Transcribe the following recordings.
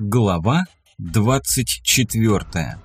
Глава 24.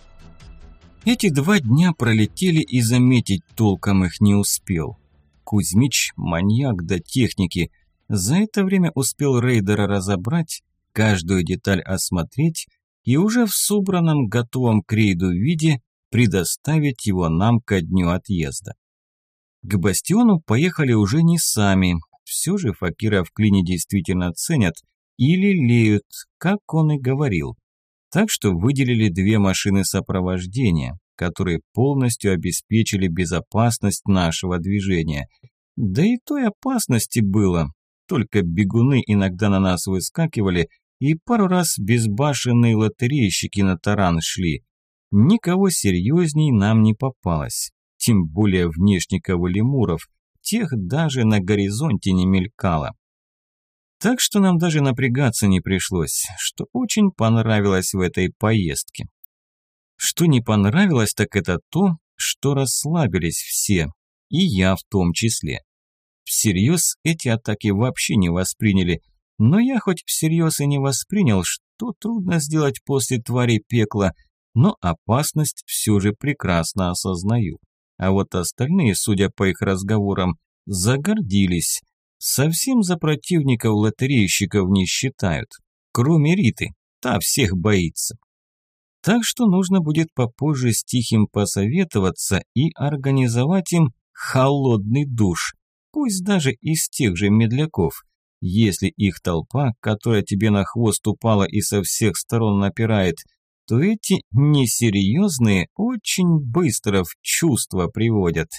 Эти 2 дня пролетели, и заметить толком их не успел. Кузьмич – маньяк до техники. За это время успел рейдера разобрать, каждую деталь осмотреть и уже в собранном, готовом к рейду виде предоставить его нам ко дню отъезда. К бастиону поехали уже не сами. Все же Факира в клине действительно ценят и лелеют, как он и говорил. Так что выделили 2 машины сопровождения, которые полностью обеспечили безопасность нашего движения. Да и той опасности было. Только бегуны иногда на нас выскакивали, и пару раз безбашенные лотерейщики на таран шли. Никого серьезней нам не попалось. Тем более внешников и лемуров. Тех даже на горизонте не мелькало. Так что нам даже напрягаться не пришлось, что очень понравилось в этой поездке. Что не понравилось, так это то, что расслабились все, и я в том числе. Всерьез эти атаки вообще не восприняли, но я хоть всерьез и не воспринял, что трудно сделать после твари пекла, но опасность все же прекрасно осознаю. А вот остальные, судя по их разговорам, загордились. Совсем за противников лотерейщиков не считают, кроме Риты, та всех боится. Так что нужно будет попозже с Тихим посоветоваться и организовать им холодный душ, пусть даже из тех же медляков. Если их толпа, которая тебе на хвост упала и со всех сторон напирает, то эти несерьезные очень быстро в чувство приводят.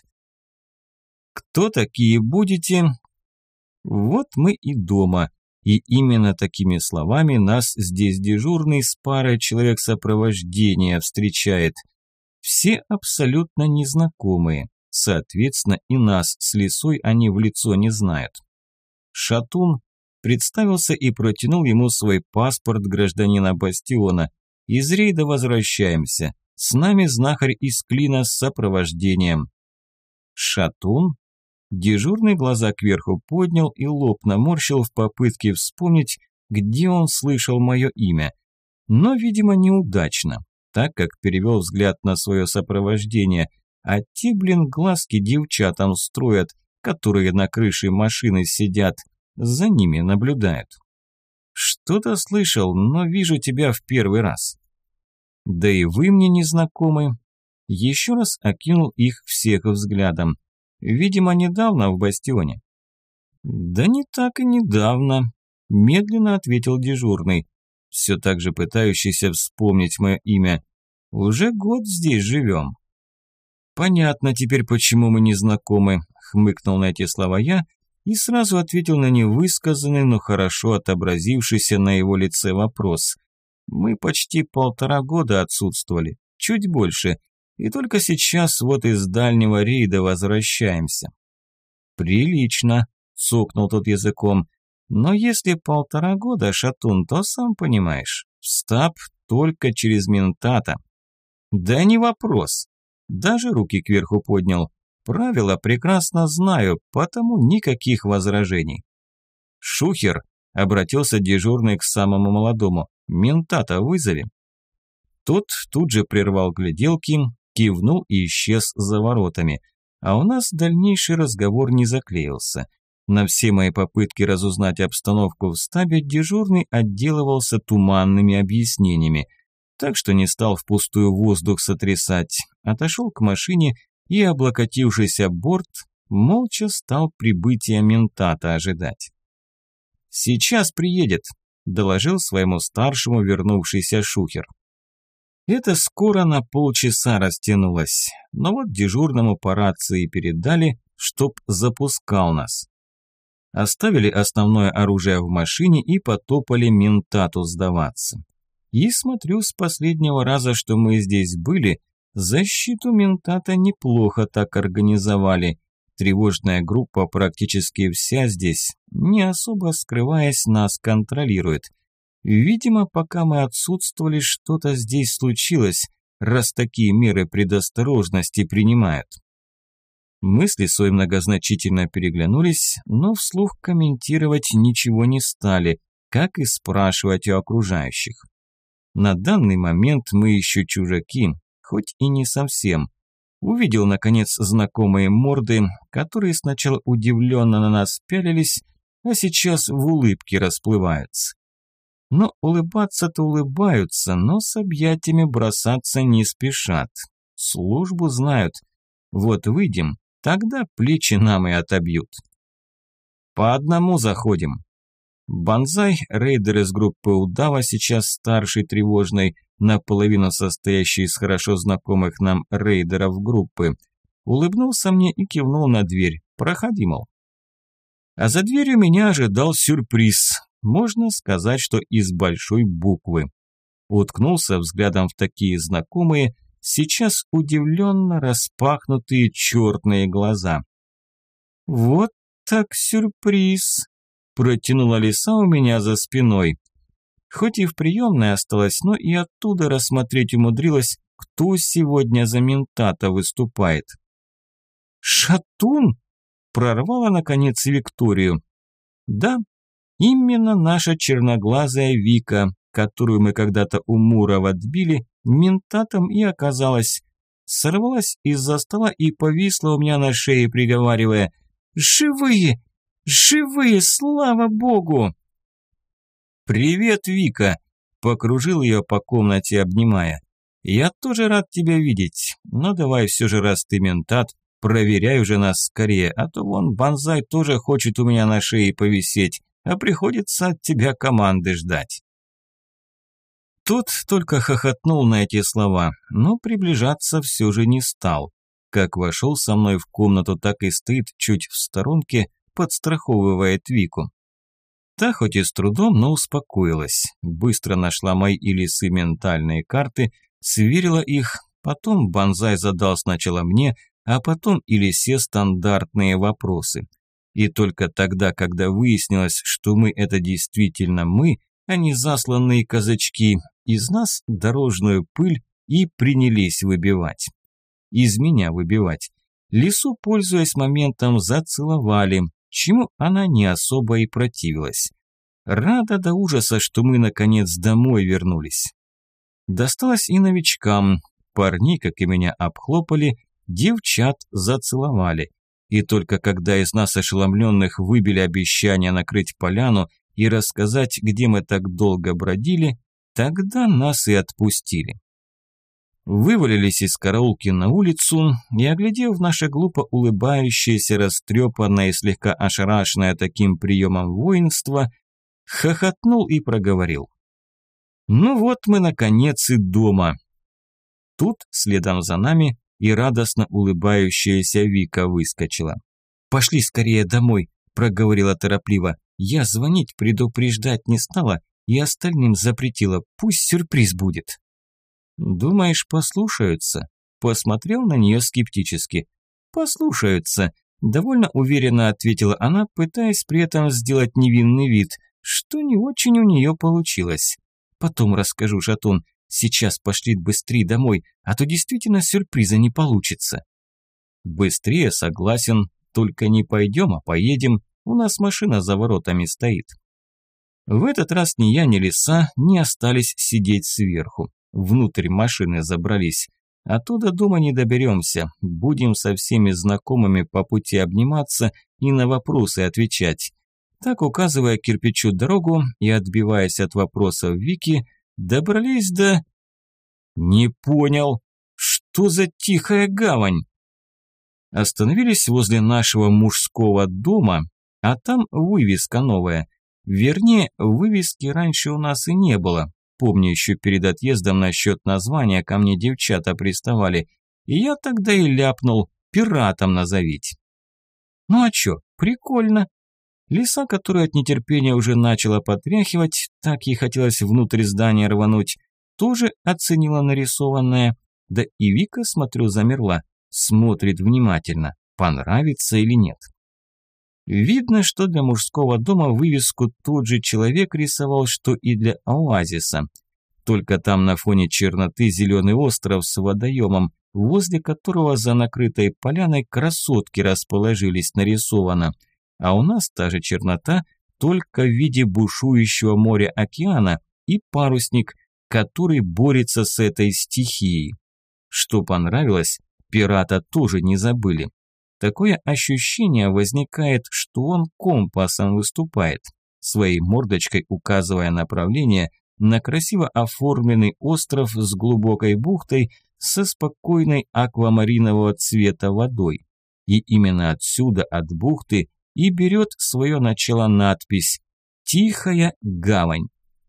Кто такие будете? Вот мы и дома, и именно такими словами нас здесь дежурный с парой человек сопровождения встречает. Все абсолютно незнакомые, соответственно, и нас с Лисой они в лицо не знают. Шатун представился и протянул ему свой паспорт гражданина Бастиона. Из рейда возвращаемся, с нами знахарь из клина с сопровождением. Шатун? Дежурный глаза кверху поднял и лоб наморщил в попытке вспомнить, где он слышал мое имя. Но, видимо, неудачно, так как перевел взгляд на свое сопровождение, а те, глазки девчатам строят, которые на крыше машины сидят, за ними наблюдают. Что-то слышал, но вижу тебя в первый раз. Да и вы мне не знакомы. Еще раз окинул их всех взглядом. Видимо, недавно в бастионе. Да не так и недавно, медленно ответил дежурный, все так же пытающийся вспомнить мое имя. Уже год здесь живем. Понятно теперь, почему мы не знакомы, хмыкнул на эти слова я и сразу ответил на невысказанный, но хорошо отобразившийся на его лице вопрос. Мы почти 1,5 года отсутствовали, чуть больше. И только сейчас вот из дальнего рейда возвращаемся. Прилично, цокнул тот языком. Но если 1,5 года, Шатун, то сам понимаешь, в стаб только через ментата. Да не вопрос. Даже руки кверху поднял. Правила прекрасно знаю, потому никаких возражений. Шухер, обратился дежурный к самому молодому. Ментата вызови. Тот тут же прервал гляделки, кивнул и исчез за воротами. А у нас дальнейший разговор не заклеился. На все мои попытки разузнать обстановку в стабе дежурный отделывался туманными объяснениями, так что не стал впустую воздух сотрясать. Отошел к машине и, облокотившись об борт, молча стал прибытия ментата ожидать. «Сейчас приедет», – доложил своему старшему вернувшийся Шухер. Это скоро на полчаса растянулось, но вот дежурному по рации передали, чтоб запускал нас. Оставили основное оружие в машине и потопали ментату сдаваться. И смотрю, с последнего раза, что мы здесь были, защиту ментата неплохо так организовали. Тревожная группа практически вся здесь, не особо скрываясь, нас контролирует. Видимо, пока мы отсутствовали, что-то здесь случилось, раз такие меры предосторожности принимают. Мы с Лисой многозначительно переглянулись, но вслух комментировать ничего не стали, как и спрашивать у окружающих. На данный момент мы еще чужаки, хоть и не совсем. Увидел, наконец, знакомые морды, которые сначала удивленно на нас пялились, а сейчас в улыбке расплываются. Но улыбаться-то улыбаются, но с объятиями бросаться не спешат. Службу знают. Вот выйдем, тогда плечи нам и отобьют. По одному заходим. Банзай, рейдер из группы Удава, сейчас старший тревожной, наполовину состоящий из хорошо знакомых нам рейдеров группы, улыбнулся мне и кивнул на дверь. Проходи, мол. А за дверью меня ожидал сюрприз. Можно сказать, что из большой буквы. Уткнулся взглядом в такие знакомые, сейчас удивленно распахнутые черные глаза. «Вот так сюрприз!» – протянула лиса у меня за спиной. Хоть и в приемной осталась, но и оттуда рассмотреть умудрилась, кто сегодня за ментата выступает. «Шатун!» – прорвала наконец Викторию. «Да, именно наша черноглазая Вика, которую мы когда-то у Муров отбили, ментатом и оказалась. Сорвалась из-за стола и повисла у меня на шее, приговаривая: «Живые! Живые! Слава Богу!» «Привет, Вика!» – покружил ее по комнате, обнимая. «Я тоже рад тебя видеть, но давай все же, раз ты ментат, проверяй уже нас скорее, а то вон Банзай тоже хочет у меня на шее повисеть, а приходится от тебя команды ждать». Тот только хохотнул на эти слова, но приближаться все же не стал. Как вошел со мной в комнату, так и стоит чуть в сторонке, подстраховывает Вику. Та хоть и с трудом, но успокоилась. Быстро нашла мои и лисы ментальные карты, сверила их, потом Банзай задал сначала мне, а потом и лисе стандартные вопросы. И только тогда, когда выяснилось, что мы – это действительно мы, а не засланные казачки, из нас дорожную пыль и принялись выбивать. Из меня выбивать. Лису, пользуясь моментом, зацеловали, чему она не особо и противилась. Рада до ужаса, что мы наконец домой вернулись. Досталось и новичкам. Парни, как и меня, обхлопали, девчат зацеловали. И только когда из нас ошеломленных выбили обещание накрыть поляну и рассказать, где мы так долго бродили, тогда нас и отпустили. Вывалились из караулки на улицу и, оглядев наше глупо улыбающееся, растрепанное и слегка ошарашенное таким приемом воинства, хохотнул и проговорил: «Ну вот мы, наконец, и дома». Тут, следом за нами, и радостно улыбающаяся Вика выскочила. «Пошли скорее домой», – проговорила торопливо. «Я звонить предупреждать не стала и остальным запретила, пусть сюрприз будет». «Думаешь, послушаются?» Посмотрел на нее скептически. «Послушаются», – довольно уверенно ответила она, пытаясь при этом сделать невинный вид, что не очень у нее получилось. «Потом расскажу, Шатун. Сейчас пошли быстрее домой, а то действительно сюрприза не получится». «Быстрее, согласен, только не пойдем, а поедем. У нас машина за воротами стоит». В этот раз ни я, ни лиса не остались сидеть сверху. Внутрь машины забрались. А то до дома не доберемся. Будем со всеми знакомыми по пути обниматься и на вопросы отвечать. Так, указывая кирпичу дорогу и отбиваясь от вопросов Вики, добрались до... Не понял, что за тихая гавань? Остановились возле нашего мужского дома, а там вывеска новая. Вернее, вывески раньше у нас и не было. Помню, еще перед отъездом насчет названия ко мне девчата приставали, и я тогда и ляпнул: «Пиратом назовите». Ну а чё, прикольно. Лиса, которая от нетерпения уже начала потряхивать, так ей хотелось внутрь здания рвануть, тоже оценила нарисованное. Да и Вика, смотрю, замерла, смотрит внимательно, понравится или нет. Видно, что для мужского дома вывеску тот же человек рисовал, что и для оазиса. Только там на фоне черноты зеленый остров с водоемом, возле которого за накрытой поляной красотки расположились, нарисовано. А у нас та же чернота, только в виде бушующего моря океана, и парусник, который борется с этой стихией. Что понравилось, пирата тоже не забыли. Такое ощущение возникает, что он компасом выступает, своей мордочкой указывая направление на красиво оформленный остров с глубокой бухтой со спокойной аквамаринового цвета водой. И именно отсюда, от бухты, и берет свое начало надпись «Тихая гавань».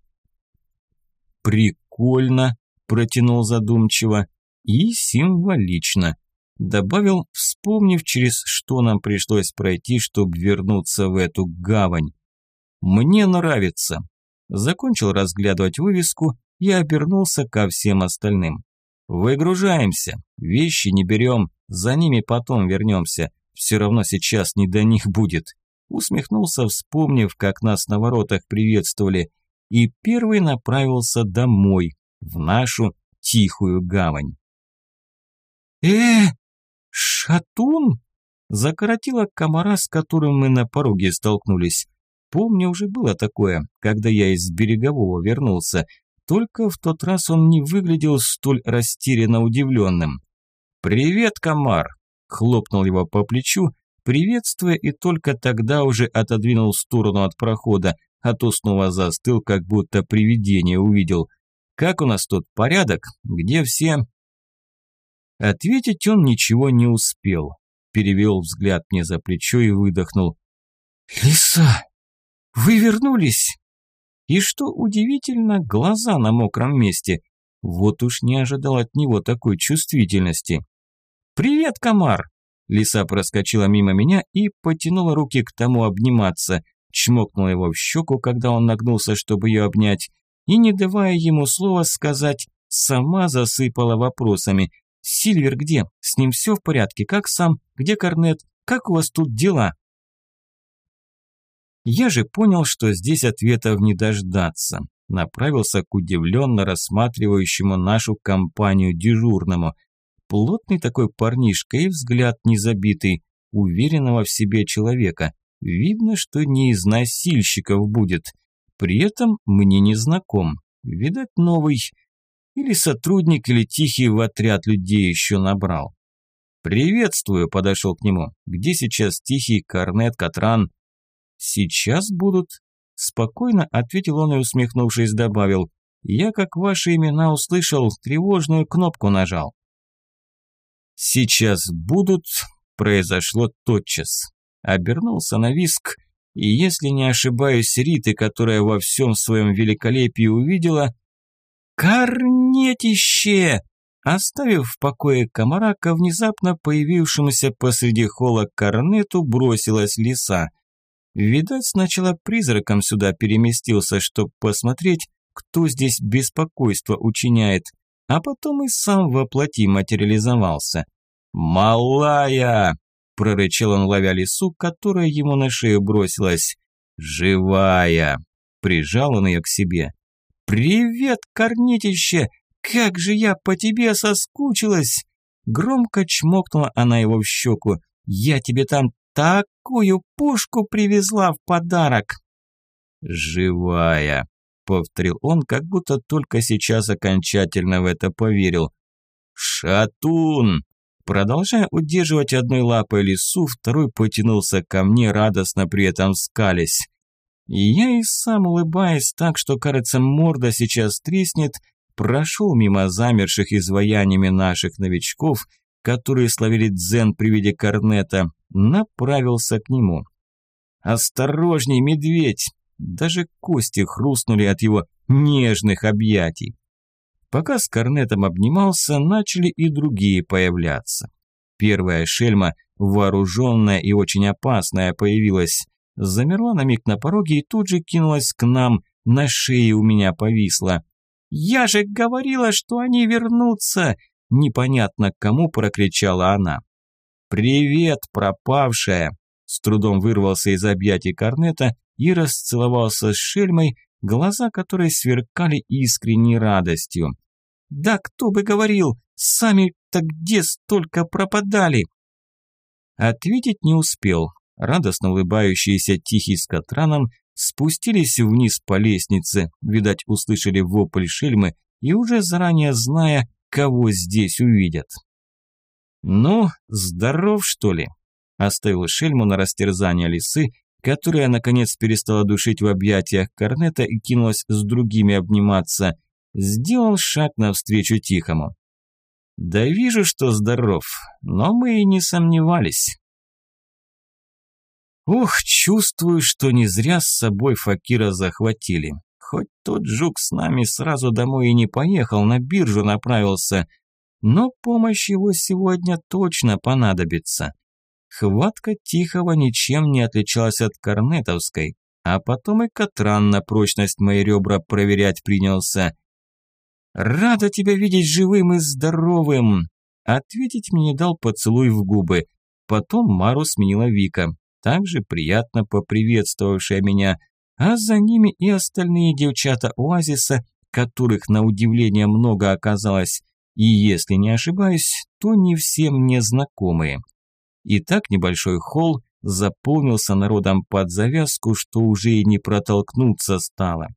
«Прикольно», – протянул задумчиво, – «и символично», – добавил, вспомнив, через что нам пришлось пройти, чтобы вернуться в эту гавань. «Мне нравится». Закончил разглядывать вывеску и обернулся ко всем остальным. «Выгружаемся, вещи не берем, за ними потом вернемся, все равно сейчас не до них будет». Усмехнулся, вспомнив, как нас на воротах приветствовали, и первый направился домой, в нашу тихую гавань. Шатун?» Закоротила комара, с которым мы на пороге столкнулись. Помню, уже было такое, когда я из берегового вернулся, только в тот раз он не выглядел столь растерянно удивленным. «Привет, комар!» – хлопнул его по плечу, приветствуя, и только тогда уже отодвинул в сторону от прохода, а то снова застыл, как будто привидение увидел. «Как у нас тут порядок? Где все?» Ответить он ничего не успел. Перевел взгляд мне за плечо и выдохнул. «Лиса, вы вернулись?» И что удивительно, глаза на мокром месте. Вот уж не ожидал от него такой чувствительности. «Привет, комар!» Лиса проскочила мимо меня и потянула руки к тому обниматься, чмокнула его в щеку, когда он нагнулся, чтобы ее обнять, и, не давая ему слова сказать, сама засыпала вопросами. «Сильвер где? С ним все в порядке? Как сам? Где Корнет? Как у вас тут дела?» Я же понял, что здесь ответов не дождаться. Направился к удивленно рассматривающему нашу компанию дежурному. Плотный такой парнишка и взгляд незабитый, уверенного в себе человека. Видно, что не из носильщиков будет. При этом мне не знаком. Видать, новый. Или сотрудник, или тихий в отряд людей еще набрал. «Приветствую», – подошел к нему. «Где сейчас Тихий, Корнет, Катран?» «Сейчас будут», – спокойно ответил он и, усмехнувшись, добавил. «Я, как ваши имена услышал, тревожную кнопку нажал». «Сейчас будут» произошло тотчас. Обернулся на визг, и, если не ошибаюсь, Риты, которая во всем своем великолепии увидела... «Корнетище!» Оставив в покое комара, ко внезапно появившемуся посреди холла Корнету бросилась лиса. Видать, сначала призраком сюда переместился, чтобы посмотреть, кто здесь беспокойство учиняет, а потом и сам воплоти материализовался. «Малая!» – прорычал он, ловя лису, которая ему на шею бросилась. «Живая!» – прижал он ее к себе. «Привет, Корнетище! Как же я по тебе соскучилась!» Громко чмокнула она его в щеку. «Я тебе там такую пушку привезла в подарок!» «Живая!» – повторил он, как будто только сейчас окончательно в это поверил. «Шатун!» Продолжая удерживать одной лапой лису, второй потянулся ко мне, радостно при этом скалясь. И я и сам, улыбаясь так, что, кажется, морда сейчас треснет, прошел мимо замерших изваяниями наших новичков, которые словили дзен при виде Корнета, направился к нему. «Осторожней, медведь!» Даже кости хрустнули от его нежных объятий. Пока с Корнетом обнимался, начали и другие появляться. Первая шельма, вооруженная и очень опасная, появилась. Замерла на миг на пороге и тут же кинулась к нам, на шее у меня повисла. «Я же говорила, что они вернутся!» Непонятно кому прокричала она. «Привет, пропавшая!» С трудом вырвался из объятий Корнета и расцеловался с шельмой, глаза которой сверкали искренней радостью. «Да кто бы говорил, сами-то где столько пропадали?» Ответить не успел. Радостно улыбающийся Тихий с Катраном спустились вниз по лестнице, видать, услышали вопль шельмы и уже заранее зная, кого здесь увидят. «Ну, здоров, что ли?» – оставил шельму на растерзание лисы, которая, наконец, перестала душить в объятиях корнета и кинулась с другими обниматься, сделал шаг навстречу Тихому. «Да вижу, что здоров, но мы и не сомневались». Ох, чувствую, что не зря с собой Факира захватили. Хоть тот жук с нами сразу домой и не поехал, на биржу направился, но помощь его сегодня точно понадобится. Хватка Тихого ничем не отличалась от корнетовской, а потом и Катран на прочность мои ребра проверять принялся. «Рада тебя видеть живым и здоровым!» Ответить мне не дал поцелуй в губы. Потом Мару сменила Вика, также приятно поприветствовавшая меня, а за ними и остальные девчата оазиса, которых на удивление много оказалось, и если не ошибаюсь, то не все мне знакомые. И так небольшой холл заполнился народом под завязку, что уже и не протолкнуться стало.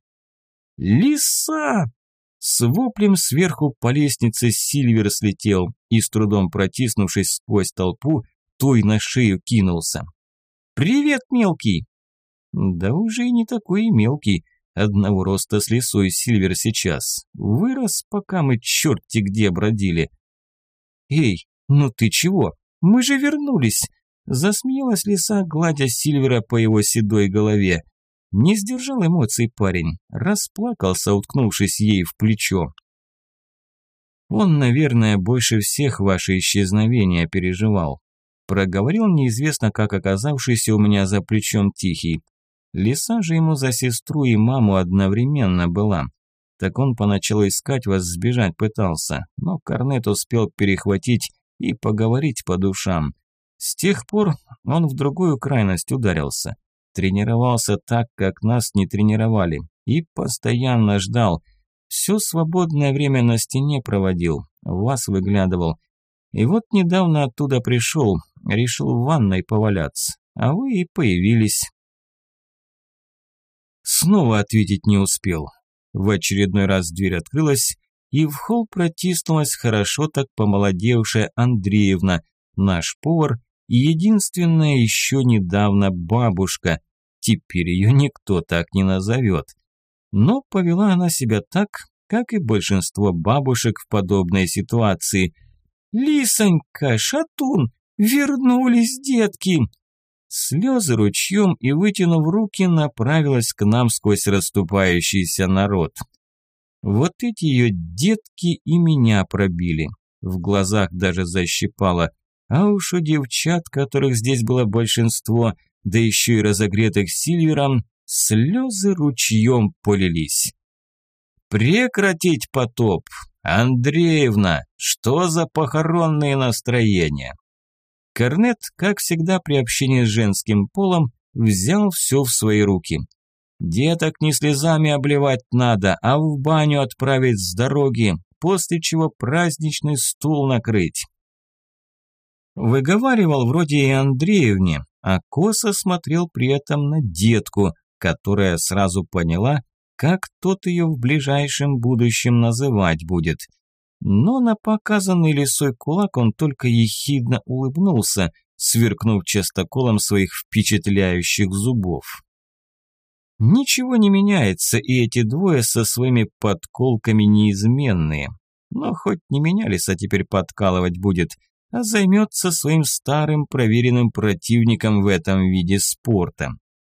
«Лиса!» С воплем сверху по лестнице Сильвер слетел и, с трудом протиснувшись сквозь толпу, той на шею кинулся. «Привет, мелкий!» Да уже и не такой и мелкий, одного роста с лисой Сильвер сейчас. Вырос, пока мы черти где бродили. «Эй, ну ты чего? Мы же вернулись!» Засмеялась лиса, гладя Сильвера по его седой голове. Не сдержал эмоций парень, расплакался, уткнувшись ей в плечо. Он, наверное, больше всех ваше исчезновение переживал. Проговорил неизвестно как оказавшийся у меня за плечом Тихий. Лиса же ему за сестру и маму одновременно была. Так он поначалу искать вас, сбежать пытался, но Корнет успел перехватить и поговорить по душам. С тех пор он в другую крайность ударился. Тренировался так, как нас не тренировали, и постоянно ждал. Все свободное время на стене проводил, вас выглядывал. И вот недавно оттуда пришел, решил в ванной поваляться, а вы и появились. Снова ответить не успел. В очередной раз дверь открылась, и в холл протиснулась хорошо так помолодевшая Андреевна, наш повар, и единственная еще недавно бабушка, теперь ее никто так не назовет. Но повела она себя так, как и большинство бабушек в подобной ситуации. «Лисонька, шатун, вернулись детки!» Слезы ручьем и, вытянув руки, направилась к нам сквозь расступающийся народ. Вот эти ее детки и меня пробили, в глазах даже защипало. А уж у девчат, которых здесь было большинство, да еще и разогретых Сильвером, слезы ручьем полились. «Прекратить потоп! Андреевна, что за похоронные настроения?» Корнет, как всегда при общении с женским полом, взял все в свои руки. «Деток не слезами обливать надо, а в баню отправить с дороги, после чего праздничный стол накрыть». Выговаривал вроде и Андреевне, а косо смотрел при этом на детку, которая сразу поняла, как тот ее в ближайшем будущем называть будет. Но на показанный лисой кулак он только ехидно улыбнулся, сверкнув частоколом своих впечатляющих зубов. Ничего не меняется, и эти двое со своими подколками неизменные. Но хоть не меня лиса теперь подкалывать будет, а займется своим старым проверенным противником в этом виде спорта.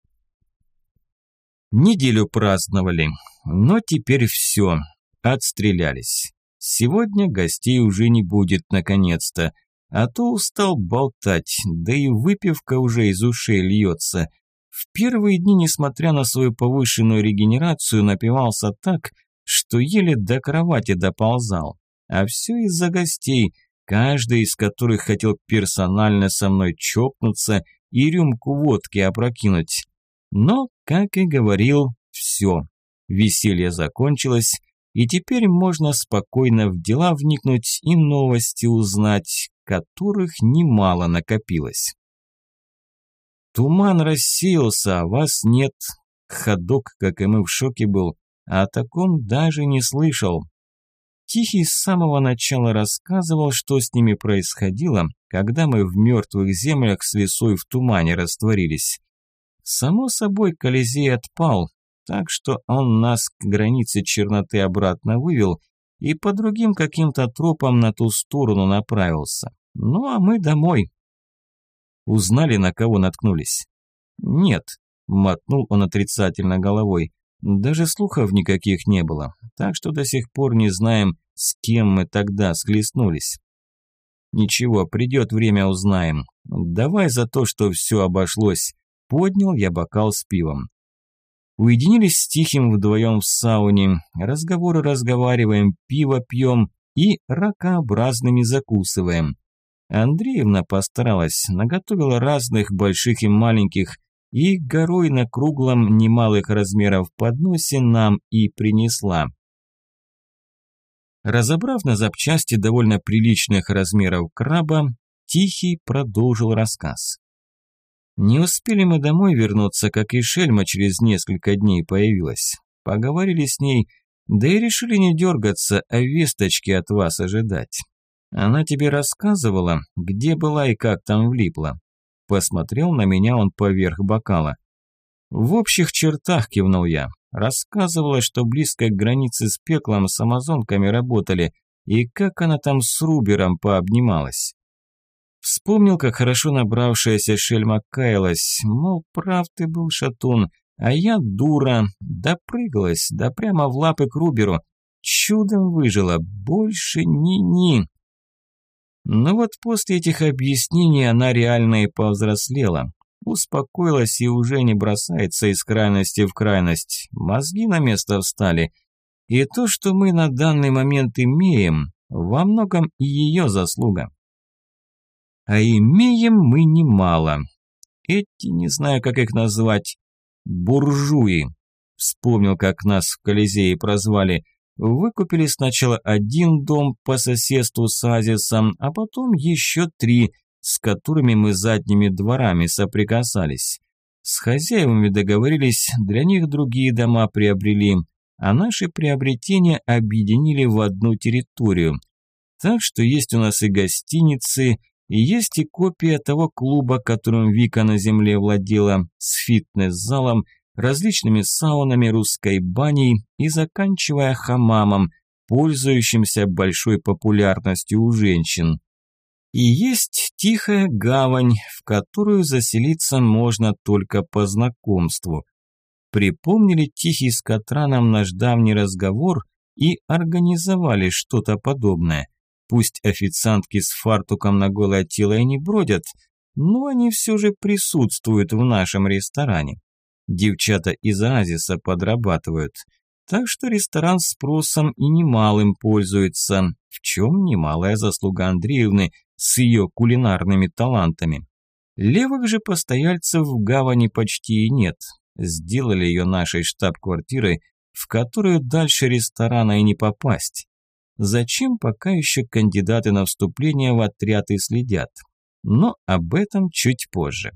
Неделю праздновали, но теперь все, отстрелялись. Сегодня гостей уже не будет наконец-то, а то устал болтать, да и выпивка уже из ушей льется. В первые дни, несмотря на свою повышенную регенерацию, напивался так, что еле до кровати доползал. А все из-за гостей, каждый из которых хотел персонально со мной чокнуться и рюмку водки опрокинуть. Но, как и говорил, все. Веселье закончилось, и теперь можно спокойно в дела вникнуть и новости узнать, которых немало накопилось. Туман рассеялся, а вас нет. Ходок, как и мы, в шоке был, а о таком даже не слышал. Тихий с самого начала рассказывал, что с ними происходило, когда мы в мертвых землях с лесой в тумане растворились. Само собой, Колизей отпал, так что он нас к границе черноты обратно вывел и по другим каким-то тропам на ту сторону направился. Ну а мы домой. Узнали, на кого наткнулись? Нет, мотнул он отрицательно головой. Даже слухов никаких не было, так что до сих пор не знаем, с кем мы тогда схлестнулись. Ничего, придет время, узнаем. Давай за то, что все обошлось. Поднял я бокал с пивом. Уединились с Тихим вдвоем в сауне, разговоры разговариваем, пиво пьем и ракообразными закусываем. Андреевна постаралась, наготовила разных больших и маленьких, и горой на круглом немалых размеров подносе нам и принесла. Разобрав на запчасти довольно приличных размеров краба, Тихий продолжил рассказ. Не успели мы домой вернуться, как и Шельма через несколько дней появилась. Поговорили с ней, да и решили не дергаться, а весточки от вас ожидать. Она тебе рассказывала, где была и как там влипла. Посмотрел на меня он поверх бокала. В общих чертах кивнул я. Рассказывала, что близко к границе с пеклом с амазонками работали, и как она там с Рубером пообнималась. Вспомнил, как хорошо набравшаяся Шельма каялась, мол, прав ты был, шатун, а я дура, допрыгалась, да прямо в лапы к Руберу. Чудом выжила, больше ни-ни. Но вот после этих объяснений она реально и повзрослела. Успокоилась и уже не бросается из крайности в крайность. Мозги на место встали. И то, что мы на данный момент имеем, во многом и ее заслуга. А имеем мы немало. Эти, не знаю, как их назвать, буржуи. Вспомнил, как нас в Колизее прозвали. Выкупили сначала один дом по соседству с оазисом, а потом еще 3, с которыми мы задними дворами соприкасались. С хозяевами договорились, для них другие дома приобрели, а наши приобретения объединили в одну территорию. Так что есть у нас и гостиницы, и есть и копия того клуба, которым Вика на земле владела, с фитнес-залом, различными саунами, русской баней и заканчивая хамамом, пользующимся большой популярностью у женщин. И есть тихая гавань, в которую заселиться можно только по знакомству. Припомнили Тихий с Катраном наш давний разговор и организовали что-то подобное. Пусть официантки с фартуком на голое тело и не бродят, но они все же присутствуют в нашем ресторане. Девчата из оазиса подрабатывают, так что ресторан спросом и немалым пользуется, в чем немалая заслуга Андреевны с ее кулинарными талантами. Левых же постояльцев в гавани почти и нет. Сделали ее нашей штаб-квартирой, в которую дальше ресторана и не попасть. Зачем, пока еще кандидаты на вступление в отряд и следят. Но об этом чуть позже.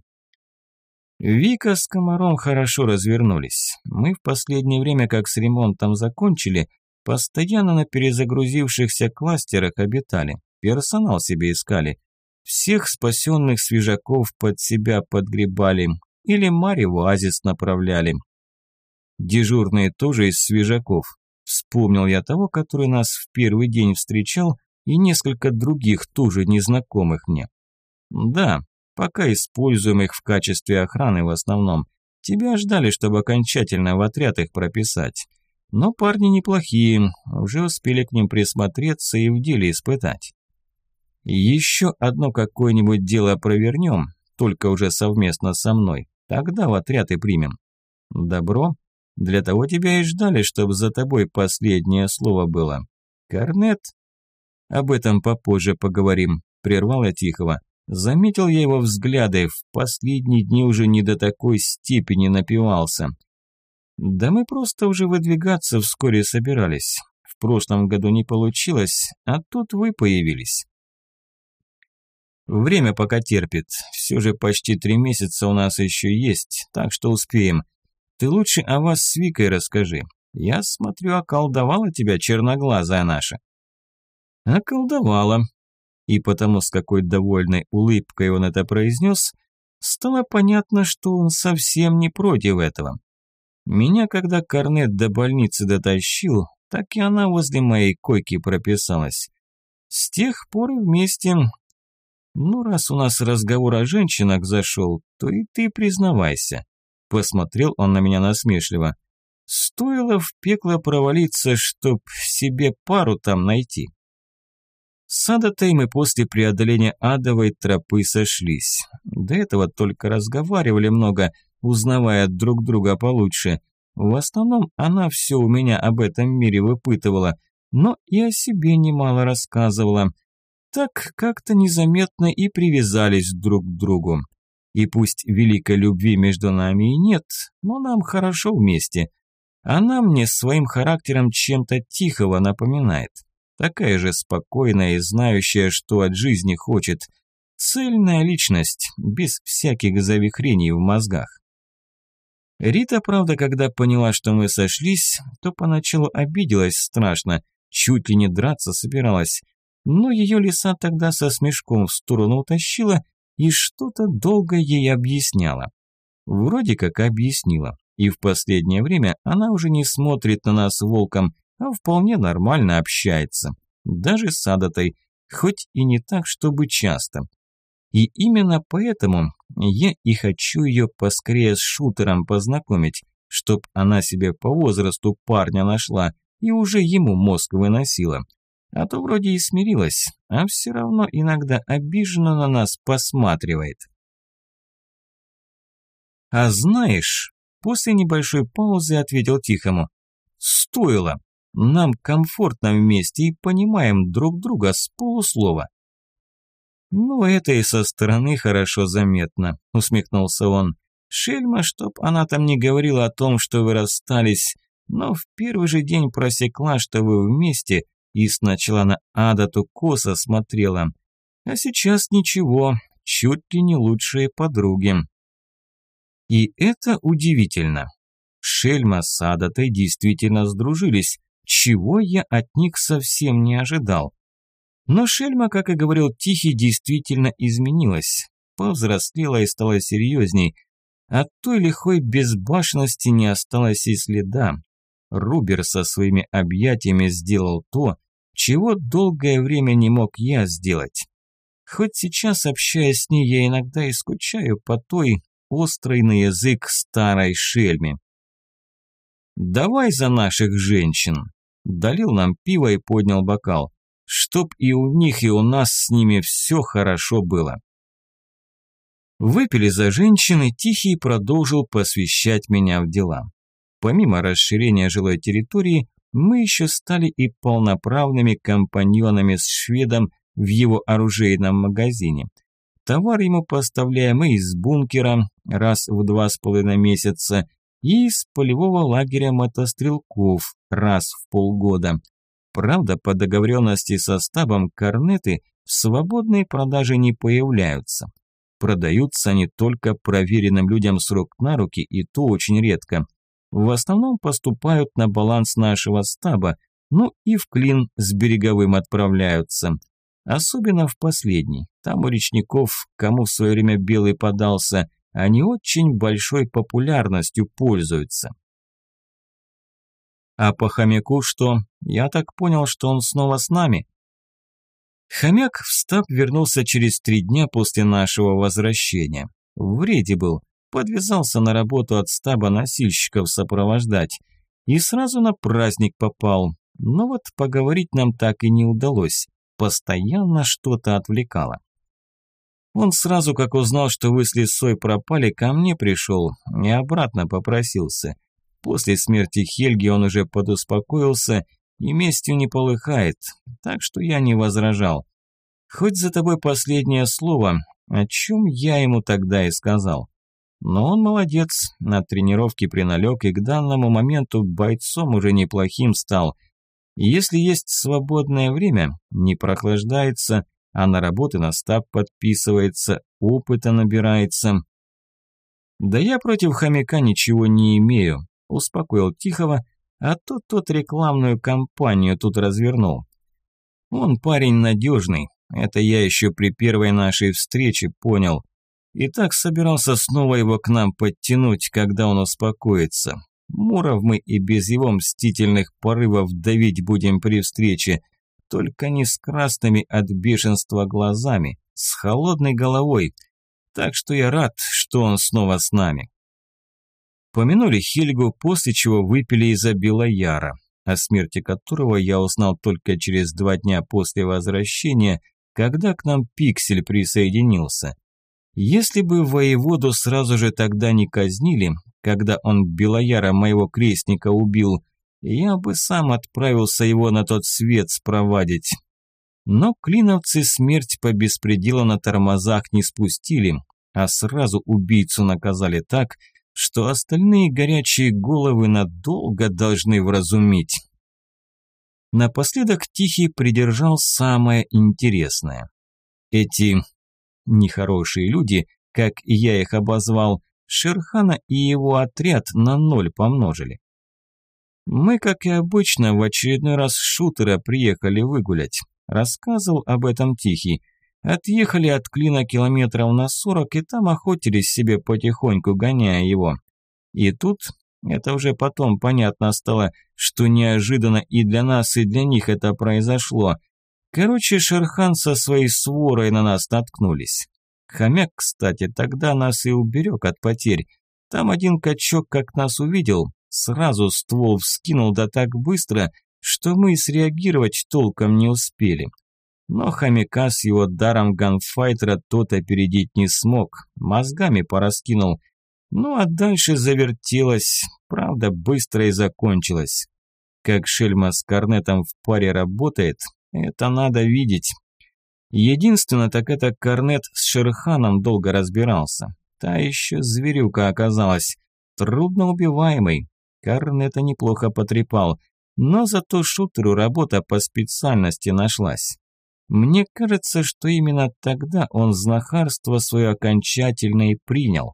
Вика с Комаром хорошо развернулись. Мы в последнее время, как с ремонтом закончили, постоянно на перезагрузившихся кластерах обитали, персонал себе искали. Всех спасенных свежаков под себя подгребали или Маре в оазис направляли. Дежурные тоже из свежаков. Вспомнил я того, который нас в первый день встречал, и несколько других тоже незнакомых мне. Да, пока используем их в качестве охраны в основном. Тебя ждали, чтобы окончательно в отряд их прописать. Но парни неплохие, уже успели к ним присмотреться и в деле испытать. Еще одно какое-нибудь дело провернем, только уже совместно со мной. Тогда в отряд и примем. Добро? Для того тебя и ждали, чтобы за тобой последнее слово было. Корнет? Об этом попозже поговорим, прервал я Тихого. Заметил я его взгляды, в последние дни уже не до такой степени напивался. Да мы просто уже выдвигаться вскоре собирались. В прошлом году не получилось, а тут вы появились. Время пока терпит, все же почти 3 месяца у нас еще есть, так что успеем. ты лучше о вас с Викой расскажи. Я смотрю, околдовала тебя черноглазая наша». Околдовала. И потому, с какой довольной улыбкой он это произнес, стало понятно, что он совсем не против этого. Меня, когда Корнет до больницы дотащил, так и она возле моей койки прописалась. С тех пор вместе... Ну, раз у нас разговор о женщинах зашел, то и ты признавайся. Посмотрел он на меня насмешливо. Стоило в пекло провалиться, чтоб себе пару там найти. С Адатой мы после преодоления адовой тропы сошлись. До этого только разговаривали много, узнавая друг друга получше. В основном она все у меня об этом мире выпытывала, но и о себе немало рассказывала. Так как-то незаметно и привязались друг к другу. И пусть великой любви между нами и нет, но нам хорошо вместе. Она мне своим характером чем-то Тихого напоминает. Такая же спокойная и знающая, что от жизни хочет. Цельная личность, без всяких завихрений в мозгах. Рита, правда, когда поняла, что мы сошлись, то поначалу обиделась страшно, чуть ли не драться собиралась. Но ее лиса тогда со смешком в сторону утащила и что-то долго ей объясняла. Вроде как объяснила, и в последнее время она уже не смотрит на нас волком, а вполне нормально общается. Даже с Адатой, хоть и не так, чтобы часто. И именно поэтому я и хочу ее поскорее с шутером познакомить, чтоб она себе по возрасту парня нашла и уже ему мозг выносила. А то вроде и смирилась, а все равно иногда обиженно на нас посматривает. «А знаешь», – после небольшой паузы ответил Тихому, – «стоило. Нам комфортно вместе и понимаем друг друга с полуслова». «Ну, это и со стороны хорошо заметно», – усмехнулся он. «Шельма, чтоб она там не говорила о том, что вы расстались, но в первый же день просекла, что вы вместе, и сначала на Адату косо смотрела. А сейчас ничего, чуть ли не лучшие подруги». И это удивительно. Шельма с Адатой действительно сдружились, чего я от них совсем не ожидал. Но Шельма, как и говорил Тихий, действительно изменилась, повзрослела и стала серьезней. От той лихой безбашенности не осталось и следа. Рубер со своими объятиями сделал то, чего долгое время не мог я сделать. Хоть сейчас, общаясь с ней, я иногда и скучаю по той острой на язык старой Шельме. «Давай за наших женщин!» Долил нам пиво и поднял бокал. «Чтоб и у них, и у нас с ними все хорошо было». Выпили за женщин, и Тихий продолжил посвящать меня в дела. Помимо расширения жилой территории, мы еще стали и полноправными компаньонами с шведом в его оружейном магазине. Товар ему поставляем и из бункера раз в 2,5 месяца, и из полевого лагеря мотострелков раз в полгода. Правда, по договоренности со стабом корнеты в свободной продаже не появляются. Продаются они только проверенным людям с рук на руки, и то очень редко. В основном поступают на баланс нашего стаба, ну и в клин с береговым отправляются. Особенно в последний. Там у речников, кому в свое время белый подался, они очень большой популярностью пользуются. А по хомяку что? Я так понял, что он снова с нами. Хомяк в стаб вернулся через 3 дня после нашего возвращения. В рейде был. Подвязался на работу от стаба носильщиков сопровождать. И сразу на праздник попал. Но вот поговорить нам так и не удалось. Постоянно что-то отвлекало. Он сразу, как узнал, что вы с лисой пропали, ко мне пришел и обратно попросился. После смерти Хельги он уже подуспокоился и местью не полыхает, так что я не возражал. Хоть за тобой последнее слово, о чем я ему тогда и сказал. Но он молодец, на тренировке приналег и к данному моменту бойцом уже неплохим стал. И если есть свободное время, не прохлаждается, а на работы на стаб подписывается, опыта набирается. Да я против хомяка ничего не имею, успокоил Тихого, а то тот рекламную кампанию тут развернул. Он парень надежный, это я еще при первой нашей встрече понял. И так собирался снова его к нам подтянуть, когда он успокоится. Муров мы и без его мстительных порывов давить будем при встрече, только не с красными от бешенства глазами, с холодной головой. Так что я рад, что он снова с нами. Помянули Хельгу, после чего выпили из-за Белояра, о смерти которого я узнал только через 2 дня после возвращения, когда к нам Пиксель присоединился. Если бы воеводу сразу же тогда не казнили, когда он Белояра, моего крестника, убил, я бы сам отправился его на тот свет спровадить. Но клиновцы смерть по беспределу на тормозах не спустили, а сразу убийцу наказали так, что остальные горячие головы надолго должны вразумить. Напоследок Тихий придержал самое интересное. Эти нехорошие люди, как я их обозвал, Шерхана и его отряд на 0 помножили. Мы, как и обычно, в очередной раз шутера приехали выгулять. Рассказывал об этом Тихий. Отъехали от Клина километров на 40 и там охотились себе потихоньку, гоняя его. И тут, это уже потом понятно стало, что неожиданно и для нас, и для них это произошло. Короче, Шерхан со своей сворой на нас наткнулись. Хомяк, кстати, тогда нас и уберег от потерь. Там один качок, как нас увидел, сразу ствол вскинул да так быстро, что мы среагировать толком не успели. Но хомяка с его даром ганфайтера тот опередить не смог, мозгами пораскинул. Ну а дальше завертелось, правда быстро и закончилось. Как шельма с корнетом в паре работает, это надо видеть. Единственное, так это корнет с Шерханом долго разбирался. Та еще зверюка оказалась, трудноубиваемый. Корнета неплохо потрепал, но зато шутеру работа по специальности нашлась. Мне кажется, что именно тогда он знахарство свое окончательно и принял.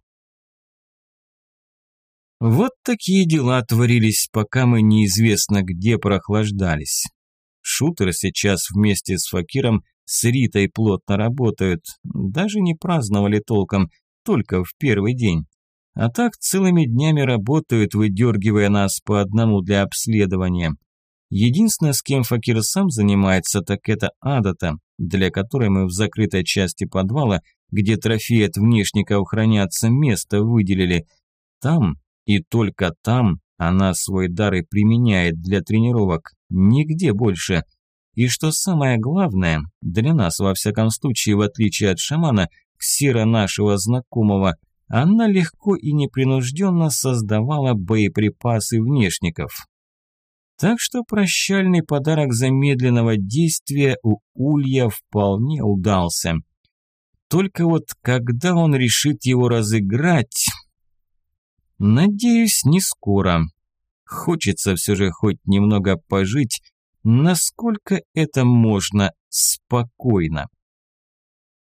Вот такие дела творились, пока мы неизвестно где прохлаждались. Шутер сейчас вместе с Факиром с Ритой плотно работают, даже не праздновали толком, только в первый день. А так целыми днями работают, выдергивая нас по одному для обследования. Единственное, с кем Факир сам занимается, так это Адата, для которой мы в закрытой части подвала, где трофеи от внешников хранятся, место выделили. Там и только там она свой дар и применяет для тренировок, нигде больше. И что самое главное, для нас, во всяком случае, в отличие от шамана, ксира нашего знакомого, она легко и непринужденно создавала боеприпасы внешников. Так что прощальный подарок замедленного действия у Улья вполне удался. Только вот когда он решит его разыграть... Надеюсь, не скоро. Хочется все же хоть немного пожить, насколько это можно спокойно.